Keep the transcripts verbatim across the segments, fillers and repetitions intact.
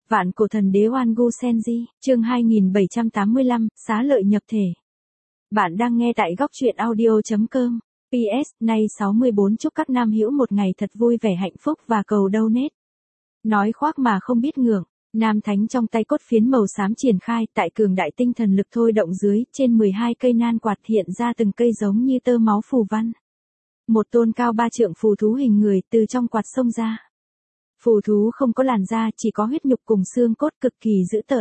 Vạn cổ thần đế Oan Gu Senji, chương hai nghìn bảy trăm tám mươi lăm, xá lợi nhập thể. Bạn đang nghe tại góc truyện audio.com. pê ét, nay sáu mươi bốn chúc các nam hữu một ngày thật vui vẻ hạnh phúc và cầu donate. Nói khoác mà không biết ngượng. Nam thánh trong tay cốt phiến màu xám triển khai, tại cường đại tinh thần lực thôi động dưới, trên mười hai cây nan quạt hiện ra từng cây giống như tơ máu phù văn. Một tôn cao ba trượng phù thú hình người từ trong quạt xông ra. Phù thú không có làn da, chỉ có huyết nhục cùng xương cốt, cực kỳ dữ tợn.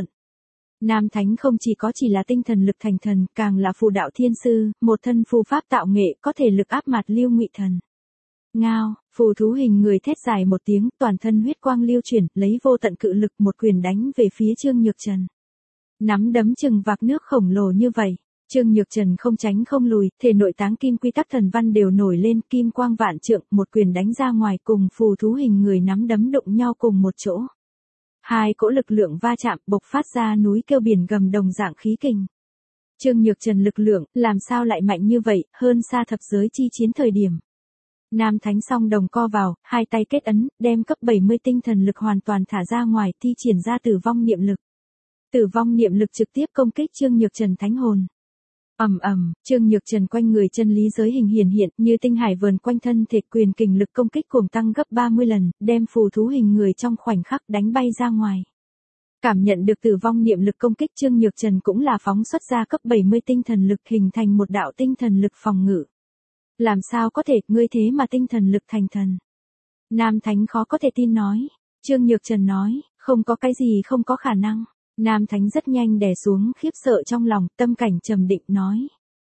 Nam thánh không chỉ có chỉ là tinh thần lực thành thần, càng là phù đạo thiên sư, một thân phù pháp tạo nghệ, có thể lực áp mặt Lưu Ngụy Thần. Ngao, phù thú hình người thét dài một tiếng, toàn thân huyết quang lưu chuyển, lấy vô tận cự lực một quyền đánh về phía Trương Nhược Trần. Nắm đấm chừng vạc nước khổng lồ như vậy, Trương Nhược Trần không tránh không lùi, thể nội táng kim quy tắc thần văn đều nổi lên, kim quang vạn trượng, một quyền đánh ra ngoài, cùng phù thú hình người nắm đấm đụng nhau cùng một chỗ. Hai cỗ lực lượng va chạm, bộc phát ra núi kêu biển gầm đồng dạng khí kình. Trương Nhược Trần lực lượng, làm sao lại mạnh như vậy, hơn xa thập giới chi chiến thời điểm. Nam thánh song đồng co vào, hai tay kết ấn, đem cấp bảy mươi tinh thần lực hoàn toàn thả ra ngoài, thi triển ra tử vong niệm lực. Tử vong niệm lực trực tiếp công kích Trương Nhược Trần thánh hồn. Ầm ầm, Trương Nhược Trần quanh người chân lý giới hình hiển hiện, như tinh hải vờn quanh thân thể, quyền kình lực công kích cuồng tăng gấp ba mươi lần, đem phù thú hình người trong khoảnh khắc đánh bay ra ngoài. Cảm nhận được tử vong niệm lực công kích, Trương Nhược Trần cũng là phóng xuất ra cấp bảy mươi tinh thần lực, hình thành một đạo tinh thần lực phòng ngự. Làm sao có thể, ngươi thế mà tinh thần lực thành thần? Nam thánh khó có thể tin nói. Trương Nhược Trần nói, không có cái gì không có khả năng. Nam thánh rất nhanh đè xuống khiếp sợ trong lòng, tâm cảnh trầm định nói.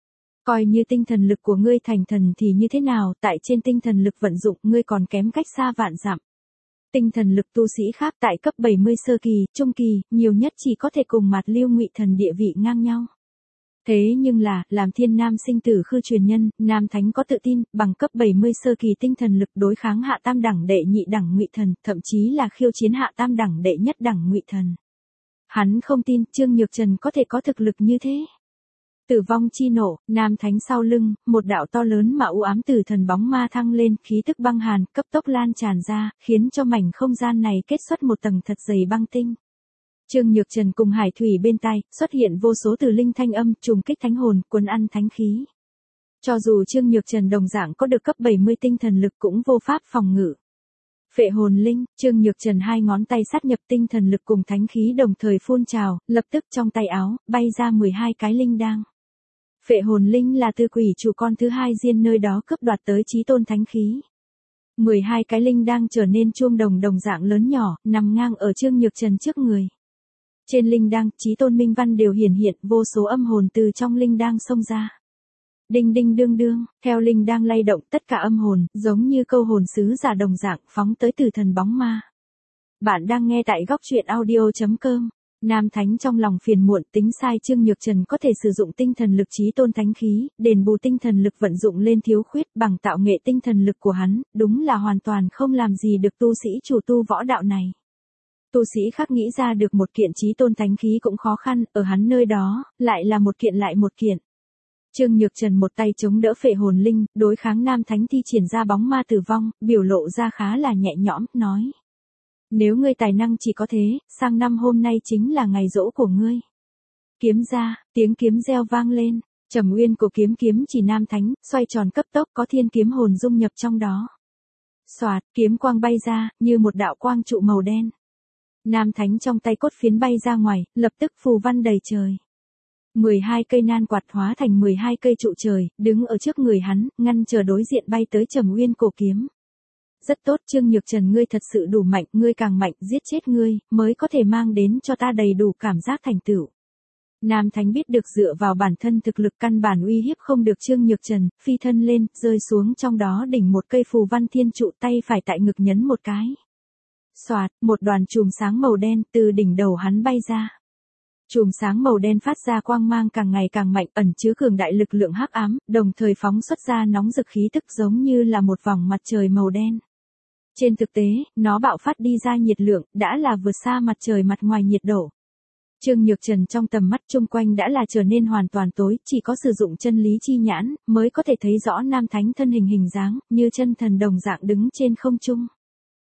Coi như tinh thần lực của ngươi thành thần thì như thế nào, tại trên tinh thần lực vận dụng ngươi còn kém cách xa vạn dặm. Tinh thần lực tu sĩ khác tại cấp bảy mươi sơ kỳ, trung kỳ, nhiều nhất chỉ có thể cùng mặt Lưu Ngụy Thần địa vị ngang nhau. Thế nhưng là, làm thiên nam sinh tử khư truyền nhân, Nam thánh có tự tin, bằng cấp bảy mươi sơ kỳ tinh thần lực đối kháng hạ tam đẳng đệ nhị đẳng Ngụy Thần, thậm chí là khiêu chiến hạ tam đẳng đệ nhất đẳng Ngụy Thần. Hắn không tin Trương Nhược Trần có thể có thực lực như thế. Tử vong chi nổ, Nam thánh sau lưng, một đạo to lớn mà u ám tử thần bóng ma thăng lên, khí tức băng hàn, cấp tốc lan tràn ra, khiến cho mảnh không gian này kết xuất một tầng thật dày băng tinh. Trương Nhược Trần cùng hải thủy bên tai, xuất hiện vô số từ linh thanh âm, trùng kích thánh hồn, cuốn ăn thánh khí. Cho dù Trương Nhược Trần đồng dạng có được cấp bảy mươi tinh thần lực cũng vô pháp phòng ngự. Phệ hồn linh, Trương Nhược Trần hai ngón tay sát nhập tinh thần lực cùng thánh khí đồng thời phun trào, lập tức trong tay áo, bay ra mười hai cái linh đang. Phệ hồn linh là tư quỷ chủ con thứ hai Diên nơi đó cướp đoạt tới chí tôn thánh khí. mười hai cái linh đang trở nên chuông đồng đồng dạng lớn nhỏ, nằm ngang ở Trương Nhược Trần trước người. Trên linh đang, chí tôn minh văn đều hiển hiện, vô số âm hồn từ trong linh đang xông ra. Đinh đinh đương đương, theo linh đang lay động, tất cả âm hồn, giống như câu hồn sứ giả đồng dạng, phóng tới tử thần bóng ma. Bạn đang nghe tại góc truyện audio.com. Nam thánh trong lòng phiền muộn, tính sai Trương Nhược Trần có thể sử dụng tinh thần lực chí tôn thánh khí, đền bù tinh thần lực vận dụng lên thiếu khuyết, bằng tạo nghệ tinh thần lực của hắn, đúng là hoàn toàn không làm gì được tu sĩ chủ tu võ đạo này. Tu sĩ khác nghĩ ra được một kiện chí tôn thánh khí cũng khó khăn, ở hắn nơi đó, lại là một kiện lại một kiện. Trương Nhược Trần một tay chống đỡ phệ hồn linh, đối kháng Nam thánh thi triển ra bóng ma tử vong, biểu lộ ra khá là nhẹ nhõm, nói. Nếu ngươi tài năng chỉ có thế, sang năm hôm nay chính là ngày giỗ của ngươi. Kiếm ra, tiếng kiếm reo vang lên, trầm uyên của kiếm kiếm chỉ Nam thánh, xoay tròn cấp tốc, có thiên kiếm hồn dung nhập trong đó. Xoạt, kiếm quang bay ra, như một đạo quang trụ màu đen. Nam thánh trong tay cốt phiến bay ra ngoài, lập tức phù văn đầy trời. mười hai cây nan quạt hóa thành mười hai cây trụ trời, đứng ở trước người hắn, ngăn chờ đối diện bay tới trầm uyên cổ kiếm. Rất tốt, Trương Nhược Trần, ngươi thật sự đủ mạnh, ngươi càng mạnh, giết chết ngươi, mới có thể mang đến cho ta đầy đủ cảm giác thành tựu. Nam thánh biết được dựa vào bản thân thực lực căn bản uy hiếp không được Trương Nhược Trần, phi thân lên, rơi xuống trong đó đỉnh một cây phù văn thiên trụ, tay phải tại ngực nhấn một cái. Xoạt, một đoàn chùm sáng màu đen từ đỉnh đầu hắn bay ra. Chùm sáng màu đen phát ra quang mang càng ngày càng mạnh, ẩn chứa cường đại lực lượng hắc ám, đồng thời phóng xuất ra nóng rực khí tức giống như là một vòng mặt trời màu đen. Trên thực tế, nó bạo phát đi ra nhiệt lượng, đã là vượt xa mặt trời mặt ngoài nhiệt độ. Trương Nhược Trần trong tầm mắt chung quanh đã là trở nên hoàn toàn tối, chỉ có sử dụng chân lý chi nhãn, mới có thể thấy rõ Nam thánh thân hình hình dáng, như chân thần đồng dạng đứng trên không trung.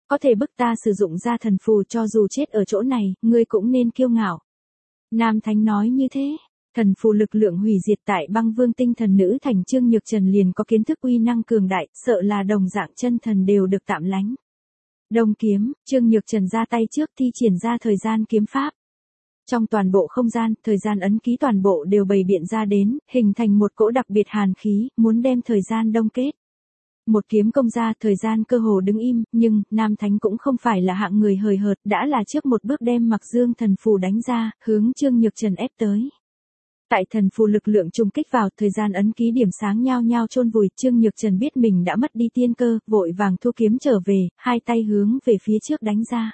Có thể bức ta sử dụng ra thần phù cho dù chết ở chỗ này, ngươi cũng nên kiêu ngạo. Nam Thánh nói như thế. Thần phù lực lượng hủy diệt tại băng vương tinh thần nữ thành Trương Nhược Trần liền có kiến thức uy năng cường đại, sợ là đồng dạng chân thần đều được tạm lánh. Đông kiếm, Trương Nhược Trần ra tay trước thi triển ra thời gian kiếm pháp. Trong toàn bộ không gian, thời gian ấn ký toàn bộ đều bày biện ra đến, hình thành một cỗ đặc biệt hàn khí, muốn đem thời gian đông kết. Một kiếm công ra, thời gian cơ hồ đứng im, nhưng, Nam Thánh cũng không phải là hạng người hời hợt, đã là trước một bước đem Mặc Dương thần phù đánh ra, hướng Trương Nhược Trần ép tới. Tại thần phù lực lượng trùng kích vào, thời gian ấn ký điểm sáng nhao nhao chôn vùi, Trương Nhược Trần biết mình đã mất đi tiên cơ, vội vàng thu kiếm trở về, hai tay hướng về phía trước đánh ra.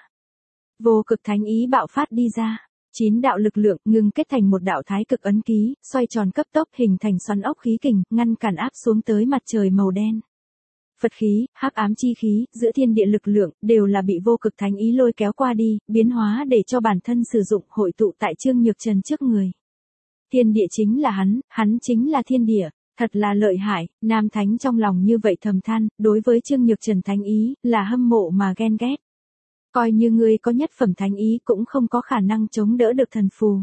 Vô cực thánh ý bạo phát đi ra. Chín đạo lực lượng ngừng kết thành một đạo thái cực ấn ký, xoay tròn cấp tốc hình thành xoắn ốc khí kình, ngăn cản áp xuống tới mặt trời màu đen. Phật khí, hắc ám chi khí, giữa thiên địa lực lượng, đều là bị vô cực thánh ý lôi kéo qua đi, biến hóa để cho bản thân sử dụng hội tụ tại Trương Nhược Trần trước người. Thiên địa chính là hắn, hắn chính là thiên địa, thật là lợi hại, Nam Thánh trong lòng như vậy thầm than, đối với Trương Nhược Trần thánh ý, là hâm mộ mà ghen ghét. Coi như ngươi có nhất phẩm thánh ý cũng không có khả năng chống đỡ được thần phù.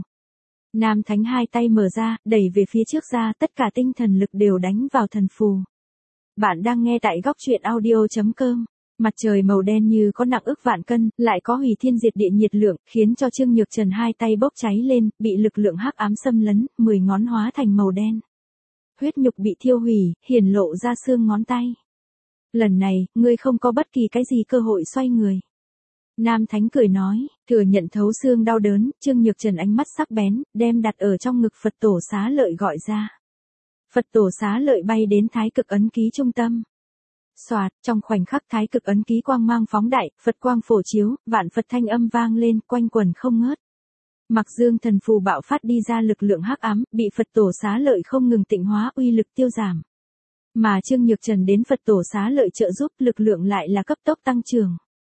Nam Thánh hai tay mở ra, đẩy về phía trước ra, tất cả tinh thần lực đều đánh vào thần phù. Bạn đang nghe tại góc truyện audio chấm com. Mặt trời màu đen như có nặng ức vạn cân, lại có hủy thiên diệt địa nhiệt lượng, khiến cho Trương Nhược Trần hai tay bốc cháy lên, bị lực lượng hắc ám xâm lấn, mười ngón hóa thành màu đen. Huyết nhục bị thiêu hủy, hiển lộ ra xương ngón tay. Lần này, ngươi không có bất kỳ cái gì cơ hội xoay người. Nam Thánh cười nói, thừa nhận thấu xương đau đớn, Trương Nhược Trần ánh mắt sắc bén, đem đặt ở trong ngực Phật tổ xá lợi gọi ra. Phật tổ xá lợi bay đến thái cực ấn ký trung tâm. Xoạt, trong khoảnh khắc thái cực ấn ký quang mang phóng đại, Phật quang phổ chiếu, vạn Phật thanh âm vang lên, quanh quần không ngớt. Mặc Dương thần phù bạo phát đi ra lực lượng hắc ám, bị Phật tổ xá lợi không ngừng tịnh hóa, uy lực tiêu giảm. Mà Trương Nhược Trần đến Phật tổ xá lợi trợ giúp, lực lượng lại là cấp tốc tăng trưởng.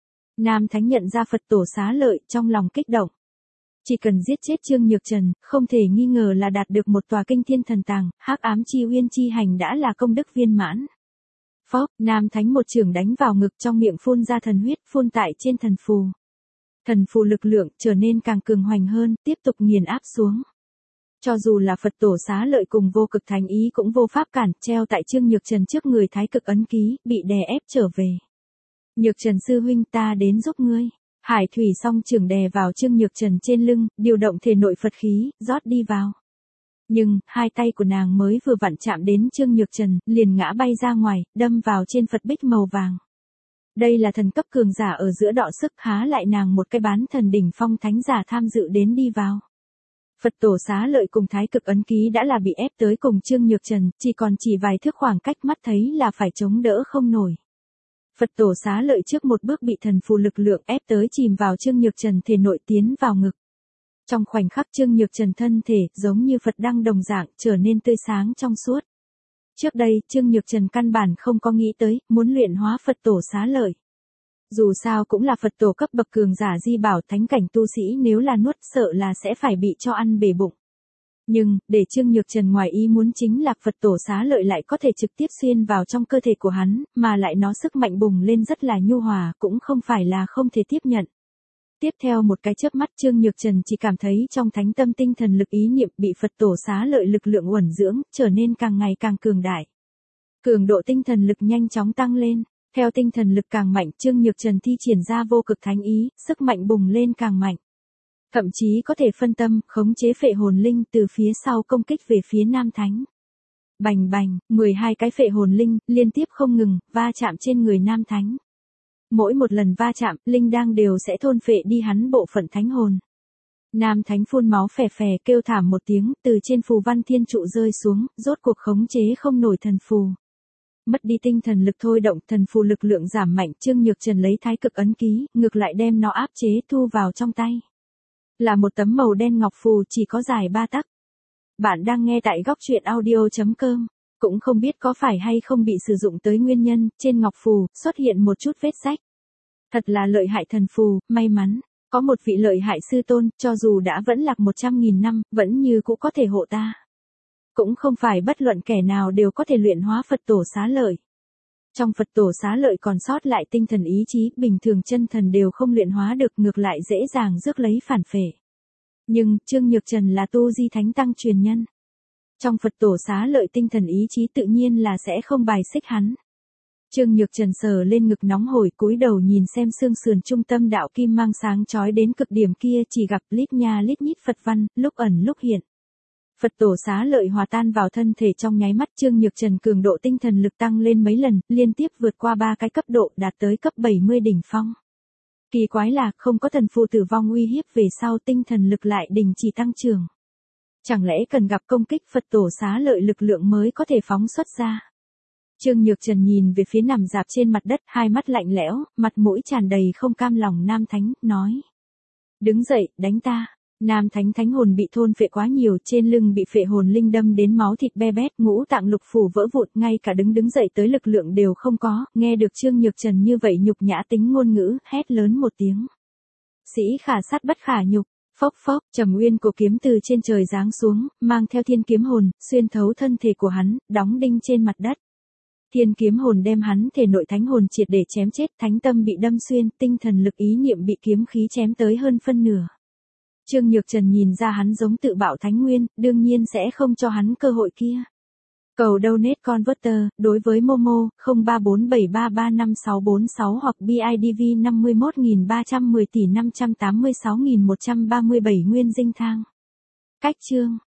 Nam Thánh nhận ra Phật tổ xá lợi, trong lòng kích động. Chỉ cần giết chết Trương Nhược Trần, không thể nghi ngờ là đạt được một tòa kinh thiên thần tàng, hắc ám chi uyên chi hành đã là công đức viên mãn. Phốc, Nam Thánh một chưởng đánh vào ngực, trong miệng phun ra thần huyết, phun tại trên thần phù. Thần phù lực lượng trở nên càng cường hoành hơn, tiếp tục nghiền áp xuống. Cho dù là Phật tổ xá lợi cùng vô cực thánh ý cũng vô pháp cản, treo tại Trương Nhược Trần trước người thái cực ấn ký, bị đè ép trở về. Nhược Trần sư huynh, ta đến giúp ngươi. Hải thủy song chưởng đè vào Trương Nhược Trần trên lưng, điều động thể nội Phật khí, rót đi vào. Nhưng, hai tay của nàng mới vừa vặn chạm đến Trương Nhược Trần, liền ngã bay ra ngoài, đâm vào trên Phật bích màu vàng. Đây là thần cấp cường giả ở giữa đọ sức, há lại nàng một cái bán thần đỉnh phong thánh giả tham dự đến đi vào. Phật tổ xá lợi cùng thái cực ấn ký đã là bị ép tới cùng Trương Nhược Trần, chỉ còn chỉ vài thước khoảng cách, mắt thấy là phải chống đỡ không nổi. Phật tổ xá lợi trước một bước bị thần phù lực lượng ép tới chìm vào Trương Nhược Trần thể nội, tiến vào ngực. Trong khoảnh khắc Trương Nhược Trần thân thể, giống như Phật đăng đồng dạng, trở nên tươi sáng trong suốt. Trước đây, Trương Nhược Trần căn bản không có nghĩ tới, muốn luyện hóa Phật tổ xá lợi. Dù sao cũng là Phật tổ cấp bậc cường giả di bảo thánh cảnh tu sĩ, nếu là nuốt sợ là sẽ phải bị cho ăn bể bụng. Nhưng, để Trương Nhược Trần ngoài ý muốn chính là Phật tổ xá lợi lại có thể trực tiếp xuyên vào trong cơ thể của hắn, mà lại nó sức mạnh bùng lên rất là nhu hòa, cũng không phải là không thể tiếp nhận. Tiếp theo một cái chớp mắt, Trương Nhược Trần chỉ cảm thấy trong thánh tâm tinh thần lực ý niệm bị Phật tổ xá lợi lực lượng uẩn dưỡng, trở nên càng ngày càng cường đại. Cường độ tinh thần lực nhanh chóng tăng lên, theo tinh thần lực càng mạnh, Trương Nhược Trần thi triển ra vô cực thánh ý, sức mạnh bùng lên càng mạnh. Thậm chí có thể phân tâm, khống chế phệ hồn linh từ phía sau công kích về phía Nam Thánh. Bành bành, mười hai cái phệ hồn linh, liên tiếp không ngừng, va chạm trên người Nam Thánh. Mỗi một lần va chạm, linh đang đều sẽ thôn phệ đi hắn bộ phận thánh hồn. Nam Thánh phun máu phè phè, kêu thảm một tiếng, từ trên phù văn thiên trụ rơi xuống, rốt cuộc khống chế không nổi thần phù. Mất đi tinh thần lực thôi động, thần phù lực lượng giảm mạnh, Trương Nhược Trần lấy thái cực ấn ký, ngược lại đem nó áp chế thu vào trong tay. Là một tấm màu đen ngọc phù, chỉ có dài ba tấc. Bạn đang nghe tại góc truyện audio chấm com. Cũng không biết có phải hay không bị sử dụng tới nguyên nhân, trên ngọc phù, xuất hiện một chút vết rách. Thật là lợi hại thần phù, may mắn. Có một vị lợi hại sư tôn, cho dù đã vẫn lạc một trăm nghìn năm, vẫn như cũ có thể hộ ta. Cũng không phải bất luận kẻ nào đều có thể luyện hóa Phật tổ xá lợi. Trong Phật tổ xá lợi còn sót lại tinh thần ý chí, bình thường chân thần đều không luyện hóa được, ngược lại dễ dàng rước lấy phản phệ. Nhưng, Trương Nhược Trần là tu di thánh tăng truyền nhân. Trong Phật tổ xá lợi tinh thần ý chí tự nhiên là sẽ không bài xích hắn. Trương Nhược Trần sờ lên ngực nóng hổi, cúi đầu nhìn xem xương sườn trung tâm đạo kim mang sáng chói đến cực điểm kia, chỉ gặp lít nha lít nhít Phật văn, lúc ẩn lúc hiện. Phật tổ xá lợi hòa tan vào thân thể trong nháy mắt, Trương Nhược Trần cường độ tinh thần lực tăng lên mấy lần, liên tiếp vượt qua ba cái cấp độ, đạt tới cấp bảy mươi đỉnh phong. Kỳ quái là, không có thần phù tử vong uy hiếp, về sau tinh thần lực lại đình chỉ tăng trưởng. Chẳng lẽ cần gặp công kích Phật tổ xá lợi lực lượng mới có thể phóng xuất ra? Trương Nhược Trần nhìn về phía nằm dạp trên mặt đất, hai mắt lạnh lẽo, mặt mũi tràn đầy không cam lòng Nam Thánh, nói. Đứng dậy, đánh ta. Nam Thánh thánh hồn bị thôn phệ quá nhiều, trên lưng bị phệ hồn linh đâm đến máu thịt be bét, ngũ tạng lục phủ vỡ vụn, ngay cả đứng đứng dậy tới lực lượng đều không có, nghe được Trương Nhược Trần như vậy nhục nhã tính ngôn ngữ, hét lớn một tiếng. Sĩ khả sát bất khả nhục. Phốc phốc, Trầm Nguyên cổ kiếm từ trên trời giáng xuống, mang theo thiên kiếm hồn, xuyên thấu thân thể của hắn, đóng đinh trên mặt đất. Thiên kiếm hồn đem hắn thể nội thánh hồn triệt để chém chết, thánh tâm bị đâm xuyên, tinh thần lực ý niệm bị kiếm khí chém tới hơn phân nửa. Trương Nhược Trần nhìn ra hắn giống tự bạo thánh nguyên, đương nhiên sẽ không cho hắn cơ hội kia. Cầu donate converter, đối với Momo, không ba bốn bảy ba ba năm sáu bốn sáu hoặc bê i đê vê năm mươi mốt nghìn ba trăm mười tỷ năm trăm tám mươi sáu nghìn một trăm ba mươi bảy nguyên dinh thang. Cách chương